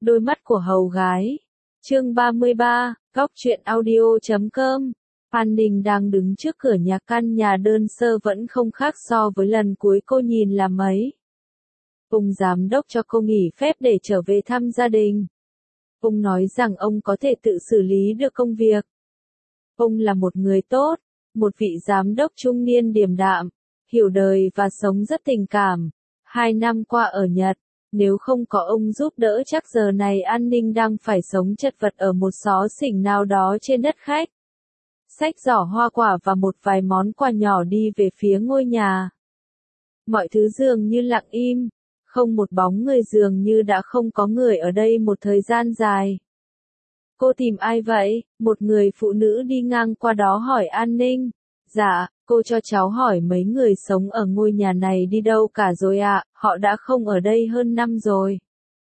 Đôi mắt của hầu gái. Chương 33, Góc truyện audio.com. An Ninh đang đứng trước cửa nhà, căn nhà đơn sơ vẫn không khác so với lần cuối cô nhìn là mấy. Ông giám đốc cho cô nghỉ phép để trở về thăm gia đình. Ông nói rằng ông có thể tự xử lý được công việc. Ông là một người tốt, một vị giám đốc trung niên điềm đạm, hiểu đời và sống rất tình cảm. 2 năm qua ở Nhật, nếu không có ông giúp đỡ chắc giờ này An Ninh đang phải sống chật vật ở một xó xỉnh nào đó trên đất khách. Xách giỏ hoa quả và một vài món quà nhỏ đi về phía ngôi nhà. Mọi thứ dường như lặng im, không một bóng người, dường như đã không có người ở đây một thời gian dài. Cô tìm ai vậy? Một người phụ nữ đi ngang qua đó hỏi An Ninh. Dạ, cô cho cháu hỏi mấy người sống ở ngôi nhà này đi đâu cả rồi ạ, họ đã không ở đây hơn năm rồi.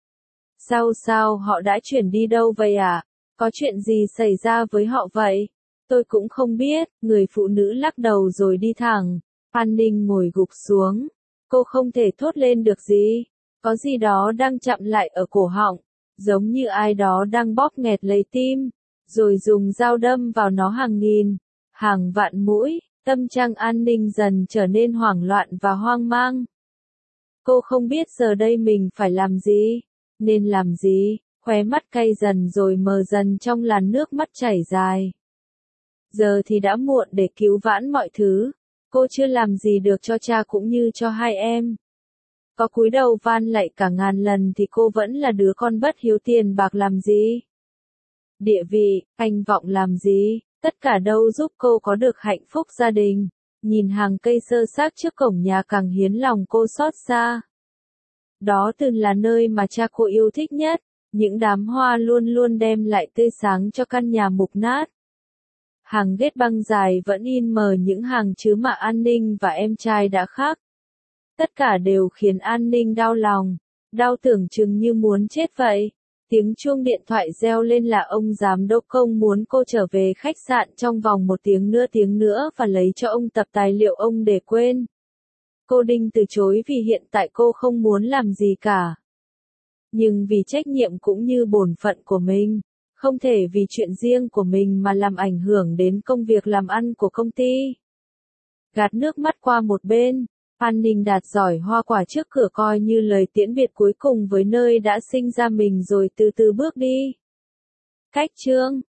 Sao họ đã chuyển đi đâu vậy ạ? Có chuyện gì xảy ra với họ vậy? Tôi cũng không biết, người phụ nữ lắc đầu rồi đi thẳng. An Ninh ngồi gục xuống. Cô không thể thốt lên được gì. Có gì đó đang chặn lại ở cổ họng, giống như ai đó đang bóp nghẹt lấy tim, rồi dùng dao đâm vào nó hàng nghìn, hàng vạn mũi. Tâm trạng An Ninh dần trở nên hoảng loạn và hoang mang. Cô không biết giờ đây mình phải làm gì, nên làm gì, khóe mắt cay dần rồi mờ dần trong làn nước mắt chảy dài. Giờ thì đã muộn để cứu vãn mọi thứ, cô chưa làm gì được cho cha cũng như cho hai em. Có cúi đầu van lạy cả ngàn lần thì cô vẫn là đứa con bất hiếu, tiền bạc làm gì? Địa vị, danh vọng làm gì? Tất cả đâu giúp cô có được hạnh phúc gia đình. Nhìn hàng cây xơ xác trước cổng nhà càng khiến lòng cô xót xa. Đó từng là nơi mà cha cô yêu thích nhất, những đám hoa luôn luôn đem lại tươi sáng cho căn nhà mục nát. Hàng ghét băng dài vẫn in mờ những hàng chữ mà An Ninh và em trai đã khắc. Tất cả đều khiến An Ninh đau lòng, đau tưởng chừng như muốn chết vậy. Tiếng chuông điện thoại reo lên là ông giám đốc công muốn cô trở về khách sạn trong vòng một tiếng nữa và lấy cho ông tập tài liệu ông để quên. Cô định từ chối vì hiện tại cô không muốn làm gì cả. Nhưng vì trách nhiệm cũng như bổn phận của mình, không thể vì chuyện riêng của mình mà làm ảnh hưởng đến công việc làm ăn của công ty. Gạt nước mắt qua một bên, An Ninh đặt giỏ hoa quả trước cửa coi như lời tiễn biệt cuối cùng với nơi đã sinh ra mình rồi từ từ bước đi. Cách chương